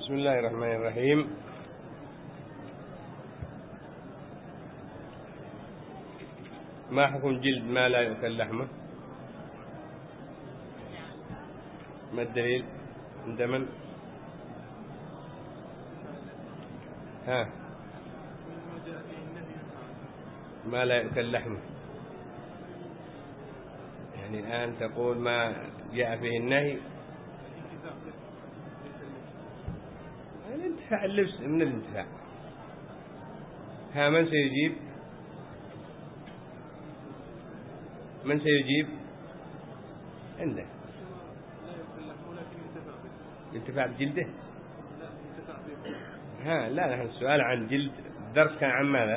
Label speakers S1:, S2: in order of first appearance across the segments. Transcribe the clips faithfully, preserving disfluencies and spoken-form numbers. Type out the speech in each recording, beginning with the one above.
S1: بسم الله الرحمن الرحيم. ما حكم جلد ما لا يؤكل لحمه؟ ما الدليل عند من؟ ها ما لا يؤكل لحمه، يعني الآن تقول ما جاء فيه النهي. الانتفاع اللبس من الانتفاع. ها من سيجيب؟ من سيجيب؟ عنده انتفاع بجلده. ها لا نحن السؤال عن جلد، الدرس كان عن ماذا؟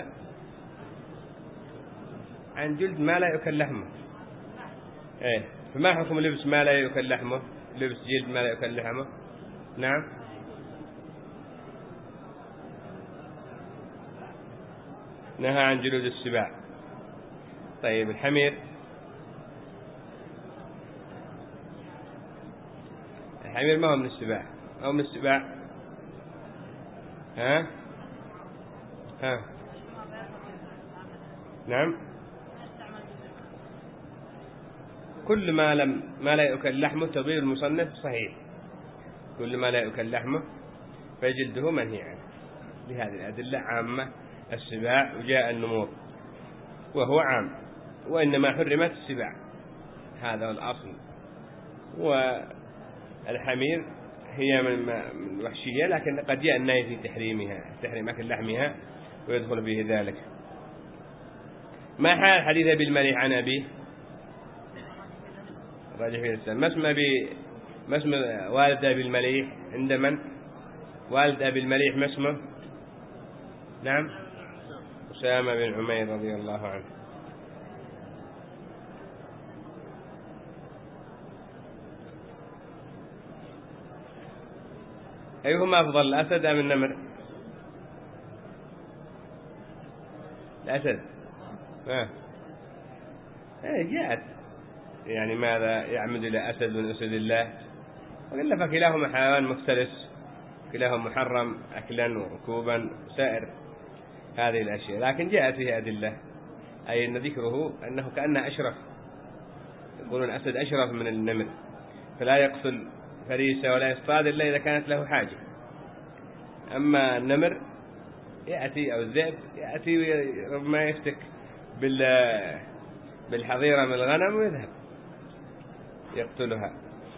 S1: عن جلد ما لا يؤكل لحمه. ايه فما حكم لبس ما لا يؤكل لحمه؟ لبس جلد ما لا يؤكل لحمه. نعم نهى عن جلود السباع. طيب الحمير؟ الحمير ما هو من السباع، أو من السباع. ها ها نعم كل ما لم ما لا يؤكل لحمه تغيير المصنف صحيح، كل ما لا يؤكل لحمه فجلده منهي عنه لهذه الأدلة عامة. السباع وجاء النمور وهو عام، وإنما حرمت السباع، هذا هو الأصل. والحمير هي من الوحشية، لكن قد جاء النهي في تحريمها، تحريم أكل لحمها ويدخل به ذلك. ما حال حديث بالمليح عن أبيه؟ راجع في الإسلام. ما اسم أبي ما اسم والد أبي المليح عند من؟ والد أبي المليح ما اسمه؟ نعم أسامة بن عمير رضي الله عنه. أيهما أفضل، الأسد أم النمر؟ الأسد. آه. إيه جاءت يعني ماذا يعمد إلى أسد من أسد الله، وإلا فكلاهما حيوان مفترس، كلاهما محرم أكلا وركوبا وسائر هذه الأشياء، لكن جاءت فيه أدلة، أي أن ذكره أنه كأنه أشرف، يقولون الأسد أشرف من النمر، فلا يقتل فريسة ولا يصطاد إلا إذا كانت له حاجة. أما النمر يأتي أو الذئب يأتي ربما يفتك بالحظيرة من الغنم ويذهب يقتلها.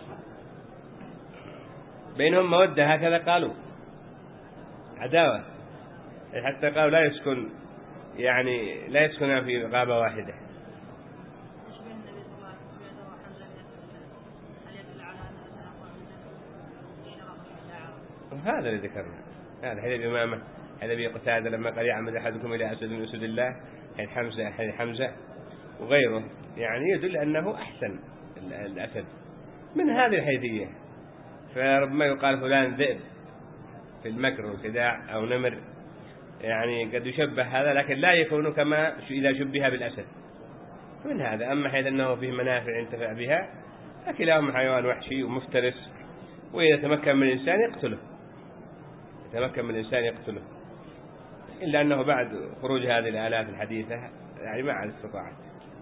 S1: بينهم مودة هكذا قالوا، عداوة، حتى قالوا لا يسكن يعني لا يسكن في غابة واحدة. هذا اللي ذكرنا، هذا حديث إمامة، حديث قتادة لما قال يعمد أحدكم إلى أسد من أسد الله، حديث حمزة حديث حمزة وغيره، يعني يدل أنه أحسن الأسد من هذه الحيثية. فربما يقال فلان ذئب في المكر والخداع أو نمر، يعني قد يشبه هذا، لكن لا يكون كما إذا شبه بالأسد من هذا. أما حيث أنه فيه منافع ينتفع بها، فكلاهما حيوان وحشي ومفترس، وإذا تمكن من الإنسان يقتله، يتمكن من الإنسان يقتله، إلا أنه بعد خروج هذه الآلات الحديثة يعني ما عاد استطاعت.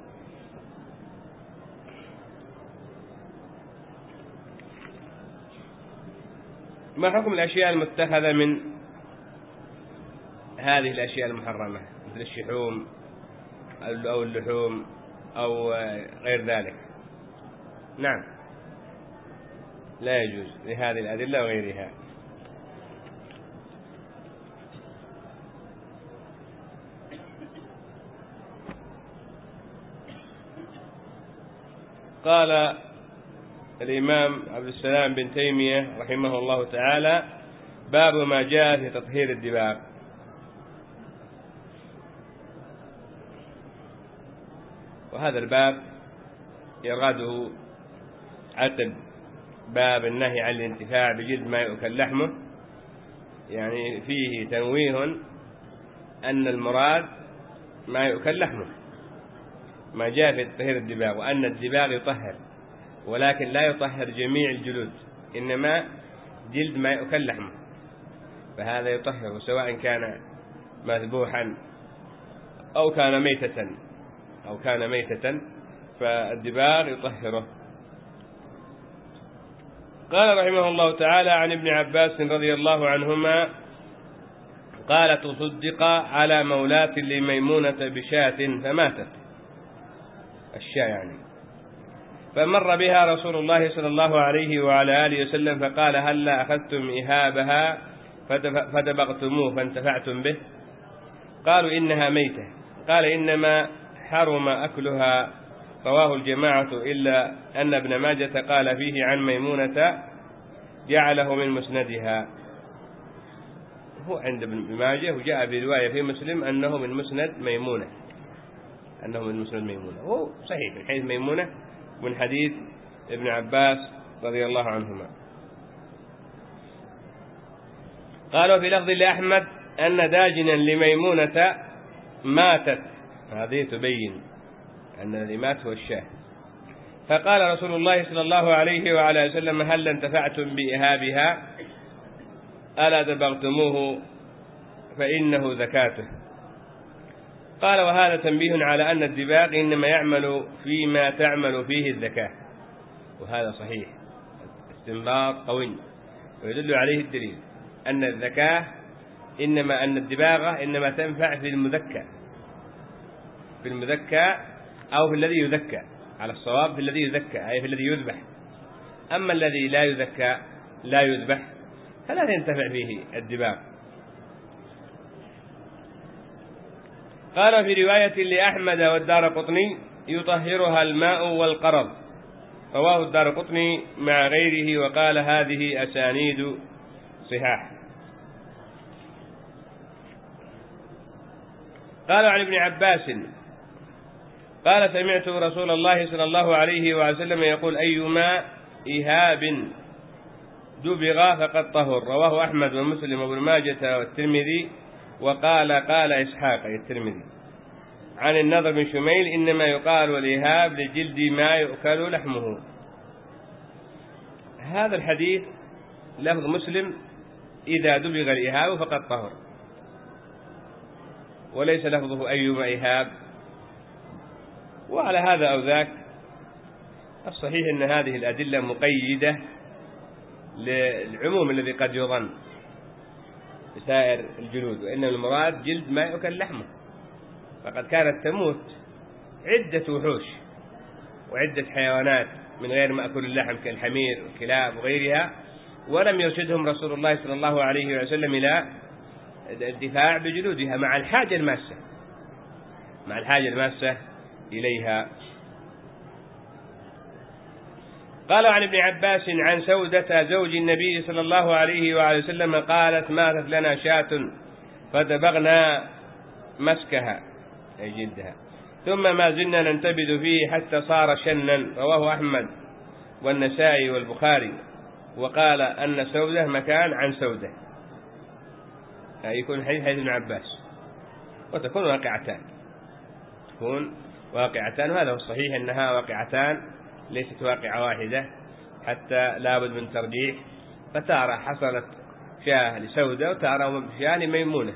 S1: ما حكم الأشياء المتخذة من هذه الأشياء المحرمة مثل الشحوم أو اللحوم أو غير ذلك؟ نعم لا يجوز لهذه الأدلة وغيرها. قال الإمام عبد السلام بن تيمية رحمه الله تعالى: باب ما جاء في تطهير الدباغ. وهذا الباب يراده عتب باب النهي عن الانتفاع بجلد ما يؤكل لحمه، يعني فيه تنويه أن المراد ما يؤكل لحمه، ما جاء في تطهير الدباغ، وأن الدباغ يطهر، ولكن لا يطهر جميع الجلود، إنما جلد ما يؤكل لحمه. فهذا يطهر سواء كان مذبوحا أو كان ميتة أو كان ميتة فالدباغ يطهره. قال رحمه الله تعالى عن ابن عباس رضي الله عنهما قال تصدق على مولاة لميمونة بشاة فماتت، الشاة يعني، فمر بها رسول الله صلى الله عليه وعلى آله وسلم فقال هلا أخذتم إهابها فدبغتموه فانتفعتم به؟ قالوا إنها ميتة. قال إنما حرم أكلها، رواه الجماعة إلا أن ابن ماجة قال فيه عن ميمونة جعله من مسندها، هو عند ابن ماجه وجاء برواية في مسلم أنه من مسند ميمونة، أنه من مسند ميمونة، هو صحيح من حيث ميمونة من حديث ابن عباس رضي الله عنهما. قالوا في لفظ لأحمد أن داجنا لميمونة ماتت، هذه تبين أن الذي مات هو الشاه. فقال رسول الله صلى الله عليه وعلى وسلم هل انتفعتم بإهابها؟ ألا دبغتموه فإنه زكاته. قال وهذا تنبيه على أن الدباغ إنما يعمل فيما تعمل فيه الزكاة، وهذا صحيح استنباط قوي ويدل عليه الدليل أن الزكاة إنما أن الدباغة إنما تنفع في المذكى، في المذكى أو في الذي يذكى، على الصواب في الذي يذكى أي في الذي يذبح، أما الذي لا يذكى لا يذبح فلا تنتفع فيه الدباغ. قال في رواية لأحمد والدارقطني يطهرها الماء والقرض، رواه الدارقطني مع غيره وقال هذه أسانيد صحاح. قال عن ابن عباس قال سمعت رسول الله صلى الله عليه وسلم يقول أيما إهاب دبغ فقد طهر، رواه أحمد ومسلم وابن ماجة والترمذي. وقال قال إسحاق أي الترمذي عن النضر بن شميل إنما يقال والإهاب لجلد ما يؤكل لحمه. هذا الحديث لفظ مسلم إذا دبغ الإهاب فقد طهر، وليس لفظه أيما إهاب. وعلى هذا أو ذاك الصحيح أن هذه الأدلة مقيدة للعموم الذي قد يظن بسائر الجلود، وإن المراد جلد ما يؤكل لحمه، فقد كانت تموت عدة وحوش وعدة حيوانات من غير مأكل اللحم كالحمير والكلاب وغيرها، ولم يرشدهم رسول الله صلى الله عليه وسلم إلى الدفاع بجلودها مع الحاجة الماسة مع الحاجة الماسة إليها. قال عن ابن عباس عن سودة زوج النبي صلى الله عليه وآله وسلم قالت ماتت لنا شاة فدبغنا مسكها أي جلدها ثم ما زلنا ننتبذ فيه حتى صار شنا، رواه أحمد والنسائي والبخاري. وقال أن سودة مكان عن سودة، يكون حديث حديث ابن عباس، وتكون واقعتان تكون واقعتان وهذا هو الصحيح أنها واقعتان ليست واقعة واحدة، حتى لابد من ترجيح، فتارة حصلت شاه لسودة وتارة شاه لميمونة.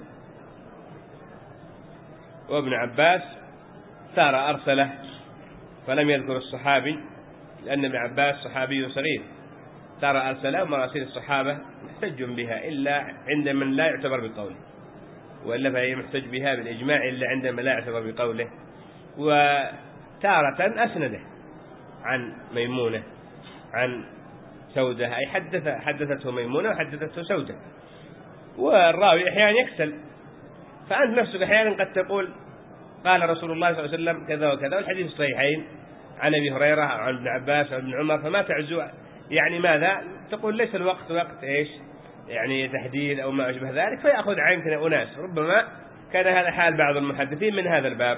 S1: وابن عباس تارة أرسله فلم يذكر الصحابي لأن ابن عباس صحابي صغير، تارة أرسله مراسيل الصحابة محتج بها إلا عند من لا يعتبر بقوله، وإلا فهي محتج بها بالإجماع إلا عندما لا يعتبر بقوله. وتارة أسنده عن ميمونة عن سودة أي حدث حدثته ميمونة وحدثته سودة، والراوي أحيانا يكسل، فأنت نفسك أحيانا قد تقول قال رسول الله صلى الله عليه وسلم كذا وكذا، والحديث الصحيحين عن أبي هريرة أو عن ابن عباس أو ابن عمر، فما تعزو يعني ماذا تقول ليس الوقت وقت إيش يعني تحديد أو ما أشبه ذلك، فيأخذ عنك أناس. ربما كان هذا حال بعض المحدثين من هذا الباب.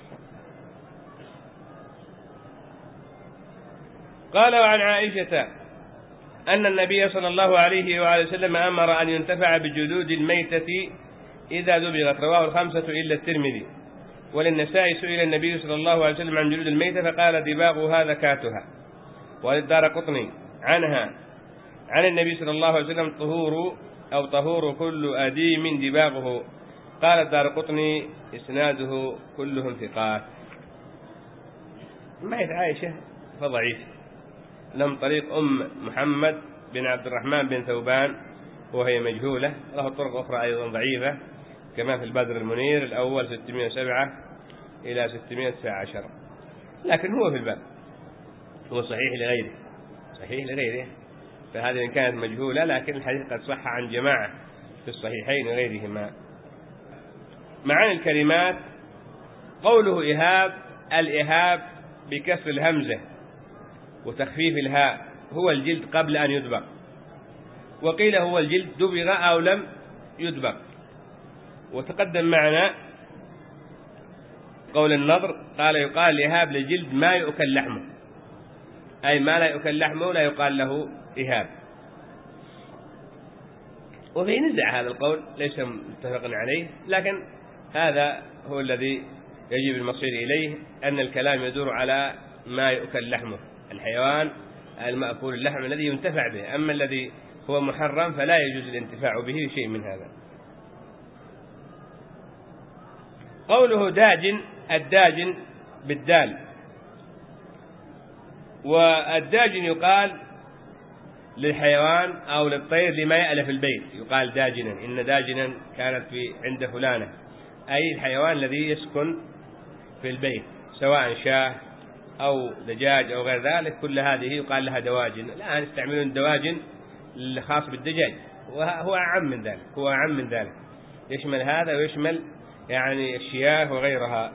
S1: قال وعن عائشة أن النبي صلى الله عليه وآله وسلم أمر أن ينتفع بجلود الميتة إذا دبغت، رواه الخمسة إلا الترمذي. وللنسائي سئل النبي صلى الله عليه وسلم عن جلود الميتة فقال دباغها ذكاتها. وللدارقطني عنها عن النبي صلى الله عليه وسلم طهور أو طهور كل أديم دباغه. قال الدارقطني إسناده كلهم ثقات. من حيث عائشة فضعيف، لم طريق أم محمد بن عبد الرحمن بن ثوبان وهي مجهولة، له طرق أخرى أيضا ضعيفة كما في البدر المنير الأول ستمائة وسبعة إلى ستمائة وتسعة عشر، لكن هو في الباب هو صحيح لغيره، صحيح لغيره، فهذه إن كانت مجهولة لكن الحديث قد صح عن جماعة في الصحيحين وغيرهما. معاني الكلمات: قوله إهاب، الإهاب بكسر الهمزة وتخفيف الهاء هو الجلد قبل أن يدبغ، وقيل هو الجلد دبغ أو لم يدبغ. وتقدم معنا قول النضر قال يقال الإهاب للجلد ما يؤكل لحمه، أي ما لا يؤكل لحمه لا يقال له إهاب. وفي نزع هذا القول ليس متفق عليه، لكن هذا هو الذي يجب المصير إليه، أن الكلام يدور على ما يؤكل لحمه، الحيوان المأكول اللحم الذي ينتفع به، أما الذي هو محرم فلا يجوز الانتفاع به شيء من هذا. قوله داجن، الداجن بالدال، والداجن يقال للحيوان أو للطير لما يألف البيت، يقال داجنا، إن داجنا كانت في عند فلانة، أي الحيوان الذي يسكن في البيت سواء شاه أو دجاج أو غير ذلك، كل هذه يقال لها دواجن. الآن يستعملون الدواجن الخاص بالدجاج، وهو أعم من ذلك، هو أعم من ذلك، يشمل هذا ويشمل يعني الشياه وغيرها.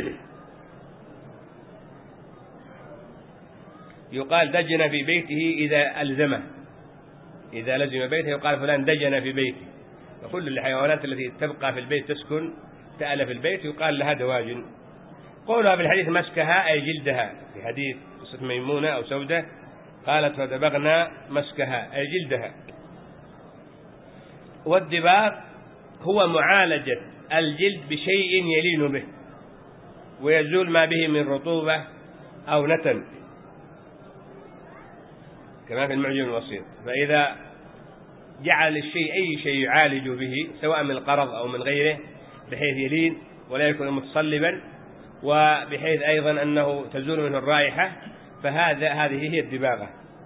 S1: يقال دجن في بيته إذا ألزمه، إذا لزم بيته يقال فلان دجن في بيته. وكل الحيوانات التي تبقى في البيت تسكن تألف البيت يقال لها دواجن. قولها في الحديث مسكها أي جلدها، في حديث قصة ميمونة أو سودة قالت فدبغنا مسكها أي جلدها. والدباغ هو معالجة الجلد بشيء يلين به ويزول ما به من رطوبة أو نتن، كما في المعجم الوسيط. فإذا جعل الشيء أي شيء يعالج به سواء من القرض أو من غيره بحيث يلين ولا يكون متصلبا، وبحيث أيضا أنه تزول منه الرائحة، فهذا هذه هي الدباغة.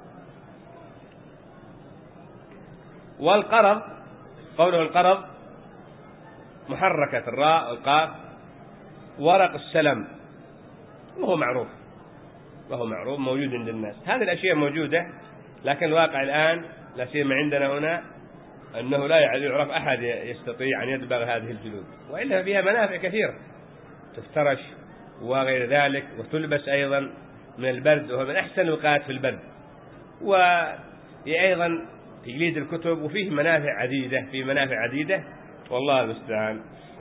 S1: والقرض قوله القرض محركة الراء والقاف، ورق السلم وهو معروف، وهو معروف موجود عند الناس. هذه الأشياء موجودة، لكن الواقع الآن لا سيما عندنا هنا أنه لا يعرف أحد يستطيع أن يدبغ هذه الجلود، وإلا فيها منافع كثيرة، تفترش وغير ذلك، وتلبس أيضا من البرد، وهو من أحسن الوقايات في البرد، وأيضا تجليد الكتب، وفيه منافع عديدة، في منافع عديدة والله المستعان.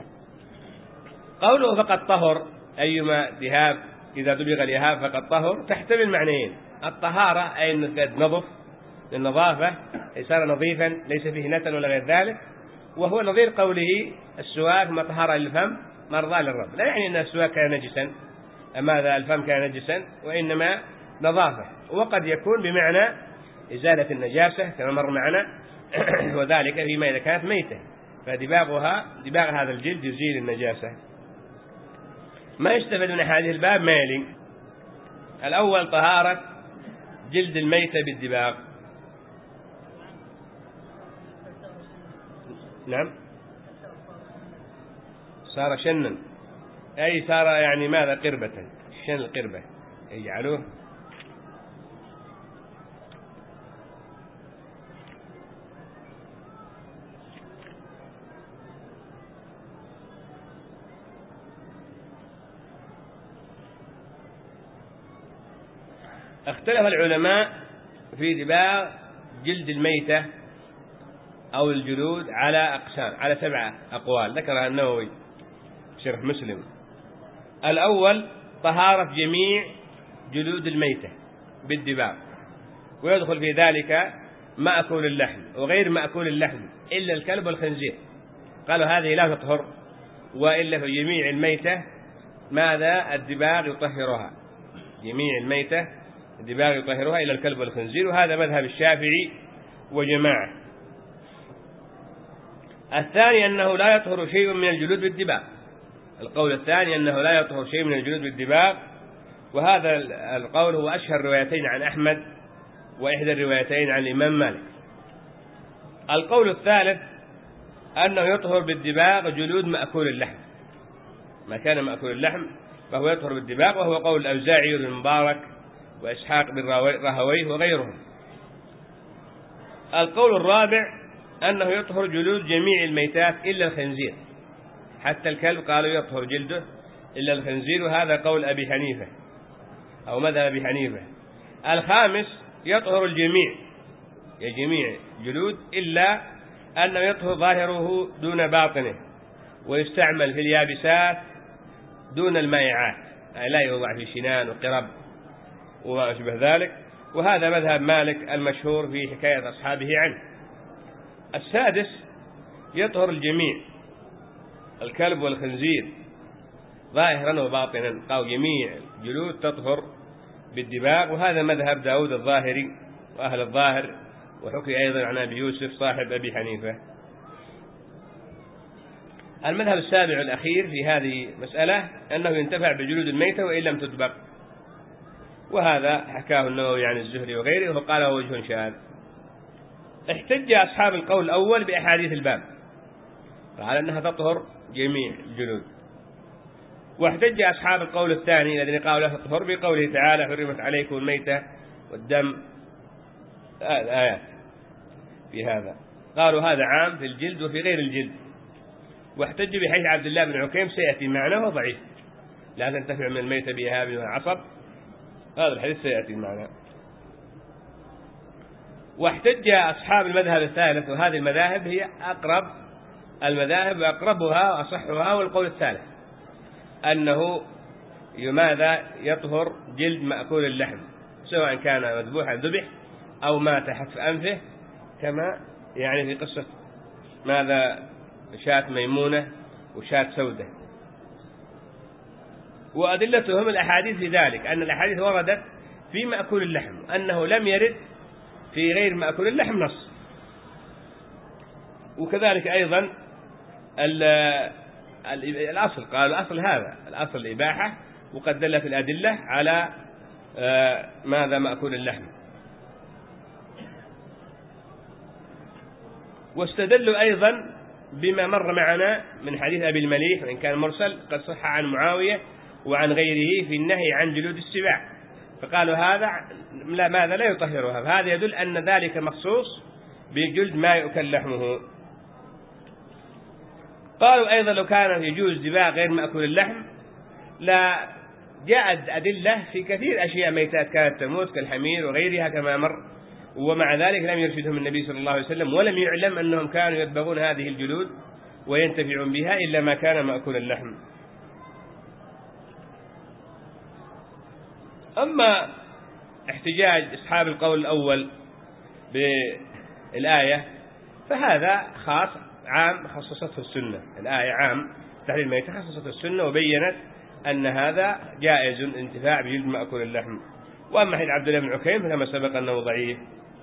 S1: قوله فقد طهر، أيما ذهاب إذا دبغ الإهاب فقد طهر، تحتمل معنيين: الطهارة أي أنه قد نظف للنظافة، صار نظيفا ليس فيه نتن ولا غير ذلك، وهو نظير قوله السواك مطهرة للفم مرضى للرب، لا يعني أن السواك كان نجسا، ماذا الفم كان نجسا، وإنما نظافة، وقد يكون بمعنى إزالة النجاسة كما مر معنا وذلك فيما إذا كانت ميتة، فدباغها دباغ هذا الجلد يزيل النجاسة. ما يستفاد من هذه الباب ما يلي: الأول طهارة جلد الميتة بالدباغ. نعم، صار شنا، أي صار يعني ماذا قربة، شن القربة يجعلوه. اختلف العلماء في دباغ جلد الميتة أو الجلود على أقسام، على سبعة أقوال ذكرها النووي شرح مسلم. الأول طهارة جميع جلود الميتة بالدباغ، ويدخل في ذلك مأكول اللحم وغير مأكول اللحم إلا الكلب والخنزير، قالوا هذه لا تطهر، وإلا في جميع الميتة ماذا الدباغ يطهرها، جميع الميتة الدباغ يطهرها إلى الكلب والخنزير، وهذا مذهب الشافعي وجماعة. الثاني أنه لا يطهر شيء من الجلود بالدباغ. القول الثاني أنه لا يطهر شيء من الجلود بالدباغ، وهذا القول هو أشهر روايتين عن أحمد وإحدى الروايتين عن الإمام مالك. القول الثالث أنه يطهر بالدباغ جلود مأكول اللحم، ما كان مأكول اللحم فهو يطهر بالدباغ، وهو قول الأوزاعي بن المبارك وإسحاق بن راهويه وغيرهم. القول الرابع أنه يطهر جلود جميع الميتات إلا الخنزير، حتى الكلب قالوا يطهر جلده إلا الخنزير، وهذا قول أبي حنيفة أو مذهب أبي حنيفة. الخامس يطهر الجميع، جميع جلود، إلا أنه يطهر ظاهره دون باطنه، ويستعمل في اليابسات دون المائعات، أي لا يوضع في شنان وقرب وما أشبه ذلك، وهذا مذهب مالك المشهور في حكاية أصحابه عنه. السادس يطهر الجميع، الكلب والخنزير ظاهرا وباطنا، قالوا جميع الجلود تطهر بالدباغ، وهذا مذهب داود الظاهري وأهل الظاهر، وحكي أيضا عن أبي يوسف صاحب أبي حنيفة. المذهب السابع الأخير في هذه مسألة أنه ينتفع بجلود الميتة وإن لم تدبغ، وهذا حكاه النووي عن الزهري وغيره وقاله وجه شاذ. احتج أصحاب القول الأول بأحاديث الباب على أنها تطهر جميع الجلود، واحتج أصحاب القول الثاني الذين قالوا لا تطهر بقوله تعالى حرمت عليكم الميتة والدم، الآيات في هذا، قالوا هذا عام في الجلد وفي غير الجلد. واحتج بحديث عبد الله بن عكيم سيأتي معنا وهو ضعيف، لا تنتفع من الميتة بإهاب والعصب، هذا الحديث سيأتي معنا. واحتج أصحاب المذهب الثالث، وهذه المذاهب هي أقرب المذاهب وأقربها وأصحها، والقول الثالث أنه لماذا يطهر جلد مأكول اللحم سواء كان مذبوحا ذبح أو مات حتف أنفه، كما يعني في قصة ماذا شاة ميمونة وشاة سودة. وأدلتهم الأحاديث في ذلك، أن الأحاديث وردت في مأكول اللحم، أنه لم يرد في غير مأكول اللحم نص. وكذلك أيضا الأصل، قال الأصل هذا الأصل الإباحة، وقد دلت الأدلة على ماذا مأكول اللحم. واستدلوا أيضا بما مر معنا من حديث أبي المليح وإن كان مرسل قد صح عن معاوية وعن غيره في النهي عن جلود السباع، فقالوا هذا لا ماذا لا يطهرها، فهذا يدل أن ذلك مخصوص بجلد ما يؤكل لحمه. قالوا أيضا لو كان يجوز ذباح غير مأكول اللحم لا جاءت أدلة في كثير أشياء ميتات كانت تموت كالحمير وغيرها كما مر، ومع ذلك لم يرشدهم النبي صلى الله عليه وسلم، ولم يعلم أنهم كانوا يدبغون هذه الجلود وينتفعون بها إلا ما كان مأكول اللحم. أما احتجاج أصحاب القول الأول بالآية فهذا خاص عام خصصته السنة، الآية عام تحليل الميتة خصصته السنة وبينت أن هذا جائز انتفاع بجلد مأكول اللحم. وأما حديث عبد الله بن عكيم فكما سبق أنه ضعيف.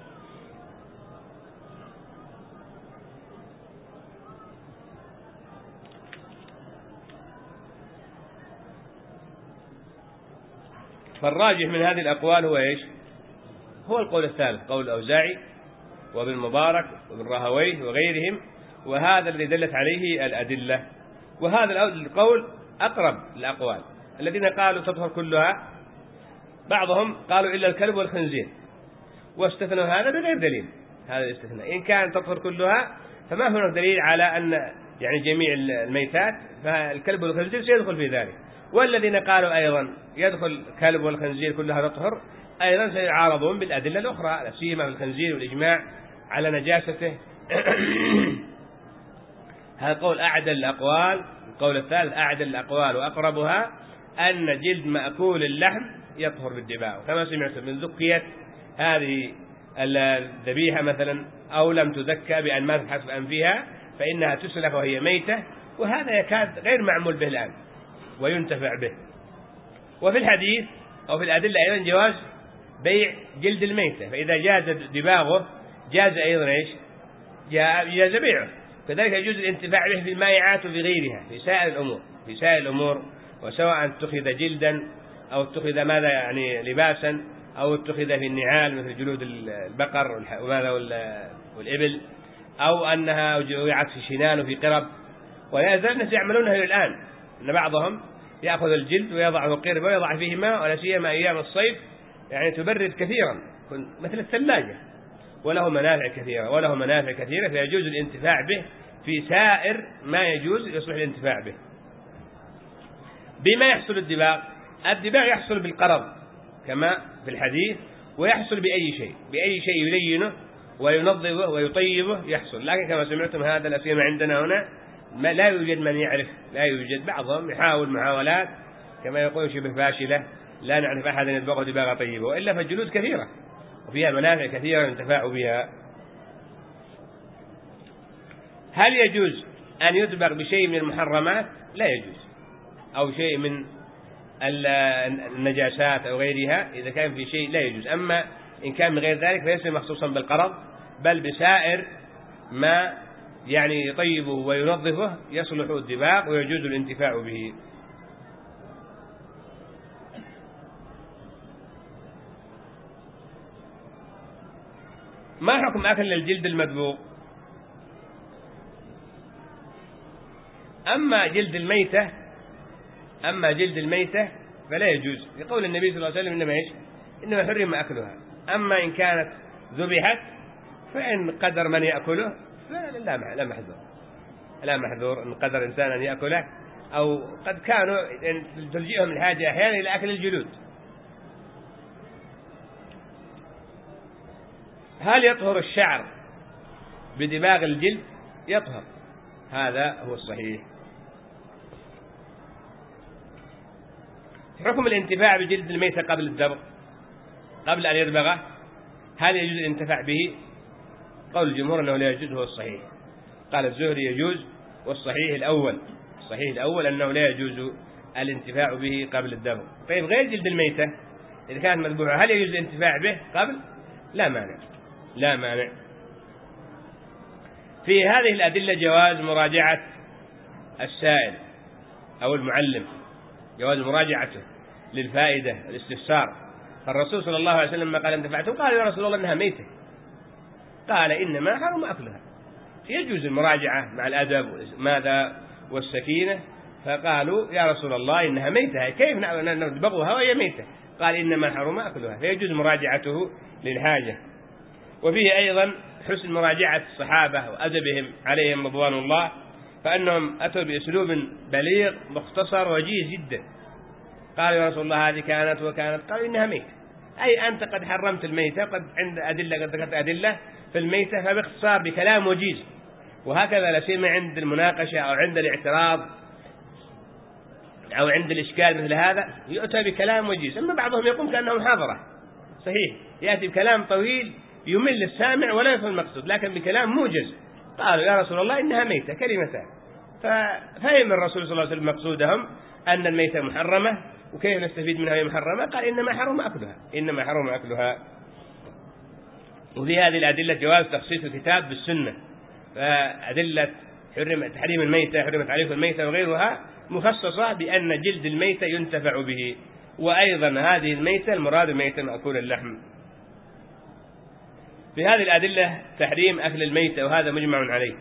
S1: فالراجح من هذه الأقوال هو إيش؟ هو القول الثالث، قول الأوزاعي وابن مبارك وابن راهويه وغيرهم، وهذا الذي دلت عليه الأدلة. وهذا القول أقرب الأقوال. الذين قالوا تطهر كلها بعضهم قالوا إلا الكلب والخنزير، واستثنوا هذا بغير دليل، هذا الاستثناء إن كان تطهر كلها فما هناك دليل على أن يعني جميع الميتات، فالكلب والخنزير سيدخل في ذلك. والذين قالوا أيضا يدخل الكلب والخنزير كلها تطهر أيضا سيعارضون بالأدلة الأخرى، لا سيما الخنزير والإجماع على نجاسته. هذا قول أعدل الأقوال، القول الثالث أعدل الأقوال وأقربها أن جلد مأكول اللحم يطهر بالدباغ، كما سمعت من ذكيت هذه الذبيحة مثلا أو لم تذكى بأن ما تحسب أنفها فإنها تسلخ وهي ميتة، وهذا يكاد غير معمول به الآن وينتفع به. وفي الحديث أو في الأدلة أيضا جواز بيع جلد الميتة، فإذا جاز دباغه جاز أيضا إيش؟ جاز بيعه. كذلك يجوز الانتفاع به في المائعات وفي غيرها في سائر الأمور في سائر الأمور وسواء اتخذ جلدا أو اتخذ ماذا يعني لباسا أو اتخذ في النعال مثل جلود البقر وماذا والإبل أو أنها وضعت في شنان وفي قرب. ولا يزال الناس يعملونها إلى الآن، أن بعضهم يأخذ الجلد ويضعه قربة ويضع فيه ماء ولا سيما أيام الصيف يعني تبرد كثيرا مثل الثلاجة، وله منافع كثيرة وله منافع كثيرة فيجوز الانتفاع به في سائر ما يجوز يصلح الانتفاع به. بما يحصل الدباغ، الدباغ يحصل بالقرض كما في الحديث، ويحصل بأي شيء بأي شيء يلينه وينظفه ويطيبه يحصل. لكن كما سمعتم هذا لا سيما عندنا هنا ما لا يوجد من يعرف، لا يوجد. بعضهم يحاول محاولات كما يقول شبه فاشلة، لا نعرف أحدا يدبغ دباغة طيبة، وإلا فالجلود كثيرة وفيها منافع كثيرة ينتفع بها. هل يجوز أن يدبغ بشيء من المحرمات؟ لا يجوز، أو شيء من النجاسات أو غيرها. إذا كان في شيء لا يجوز. أما إن كان من غير ذلك فليس مخصوصا بالقرض، بل بسائر ما يعني يطيبه وينظفه يصلح الدباغ ويجوز الانتفاع به. ما حكم أكل الجلد المدبوغ؟ أما جلد الميتة أما جلد الميتة فلا يجوز، لقول النبي صلى الله عليه وسلم إنما إيش؟ إنما حرم أكلها. أما إن كانت ذبحت فإن قدر من يأكله فلا لا محذور لا محذور إن قدر إنسان أن يأكله، أو قد كانوا تلجئهم الحاجة أحيانا إلى أكل الجلود. هل يطهر الشعر بدباغ الجلد؟ يطهر، هذا هو الصحيح. حكم الانتفاع بجلد الميتة قبل الدبغ قبل أن يدبغه، هل يجوز الانتفاع به؟ قول الجمهور أنه لا يجوز، هو الصحيح. قال الزهري يجوز، والصحيح الأول الصحيح الأول أنه لا يجوز الانتفاع به قبل الدبغ. طيب غير جلد الميتة إذا كانت مذبوحة هل يجوز الانتفاع به قبل؟ لا مانع لا مانع. في هذه الأدلة جواز مراجعة السائل أو المعلم، جواز مراجعته للفائدة الاستفسار. فالرسول صلى الله عليه وسلم لما قال انتفعتم قال يا رسول الله إنها ميتة، قال إنما حرم أكلها. يجوز المراجعة مع الأدب ماذا والسكينة، فقالوا يا رسول الله إنها ميتة كيف ندبغها وهي ميتة؟ قال إنما حرم أكلها، فيجوز مراجعته للحاجة. وفيه أيضا حسن مراجعة الصحابة وأدبهم عليهم رضوان الله، فأنهم أتوا بأسلوب بليغ مختصر وجيز جدا. قال يا رسول الله هذه كانت وكانت، قالوا إنها ميتة، أي أنت قد حرمت الميتة، قد عند أدلة قد ذكرت أدلة في الميتة، فباختصار بكلام وجيز. وهكذا لا سيما عند المناقشة أو عند الاعتراض أو عند الإشكال مثل هذا يؤتى بكلام وجيز. أما بعضهم يقوم كأنه محاضرة، صحيح يأتي بكلام طويل يمل السامع ولا يفهم المقصود، لكن بكلام موجز. قالوا يا رسول الله إنها ميتة كلمتان، ففهم الرسول صلى الله عليه وسلم مقصودهم أن الميتة محرمة وكيف نستفيد منها وهي محرمة. قال إنما حرم أكلها إنما حرم أكلها. وفي هذه الأدلة جواز تخصيص الكتاب بالسنة، فأدلة حرم تحريم الميتة حرمت عليكم الميتة وغيرها مخصصة بأن جلد الميتة ينتفع به، وأيضا هذه الميتة المراد ميتة مأكول اللحم. في هذه الأدلة تحريم أكل الميتة وهذا مجمع عليه.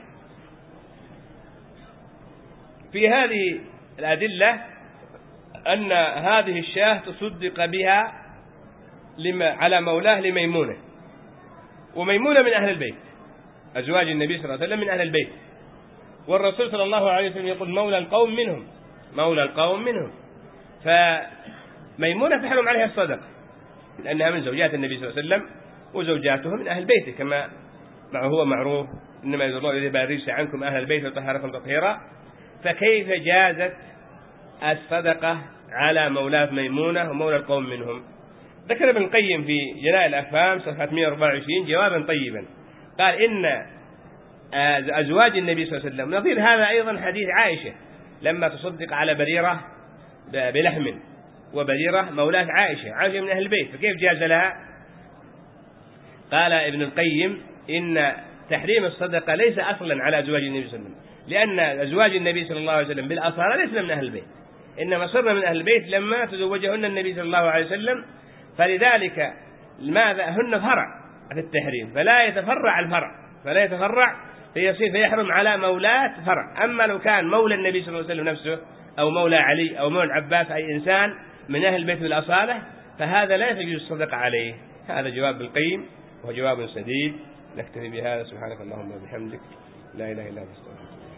S1: في هذه الأدلة أن هذه الشاة تصدق بها على مولاه لميمونة، وميمونة من أهل البيت، أزواج النبي صلى الله عليه وسلم من أهل البيت، والرسول صلى الله عليه وسلم يقول مولى القوم منهم مولى القوم منهم فميمونة تحرم عليها الصدقة لأنها من زوجات النبي صلى الله عليه وسلم، وزوجاته من أهل بيته كما هو معروف، إنما يريد الله يذهب الرجس عنكم أهل البيت ويطهركم تطهيرا. فكيف جازت الصدقة على مولاة ميمونة ومولى القوم منهم؟ ذكر ابن القيم في جلاء الأفهام صفحة مئة وأربعة وعشرين جوابا طيبا، قال إن أزواج النبي صلى الله عليه وسلم نظير هذا أيضا حديث عائشة لما تصدق على بريرة بلحم، وبريرة مولاة عائشة عائشة من أهل البيت، فكيف جاز لها؟ قال ابن القيم إن تحريم الصدقة ليس أصلا على أزواج النبي صلى الله عليه وسلم، لأن أزواج النبي صلى الله عليه وسلم بالأصالة ليسن من أهل البيت، إنما صرنا من أهل البيت لما تزوجهن النبي صلى الله عليه وسلم، فلذلك ماذا هن فرع في التحريم، فلا يتفرع الفرع، فلا يتفرع فيصير فيحرم على مولاة فرع. أما لو كان مولى النبي صلى الله عليه وسلم نفسه أو مولى علي أو مولى العباس أي إنسان من أهل البيت بالأصالة فهذا لا يجوز الصدقة عليه. هذا جواب القيم وجواب سديد. نكتفي بهذا. سبحانك اللهم وبحمدك، لا إله إلا أنت.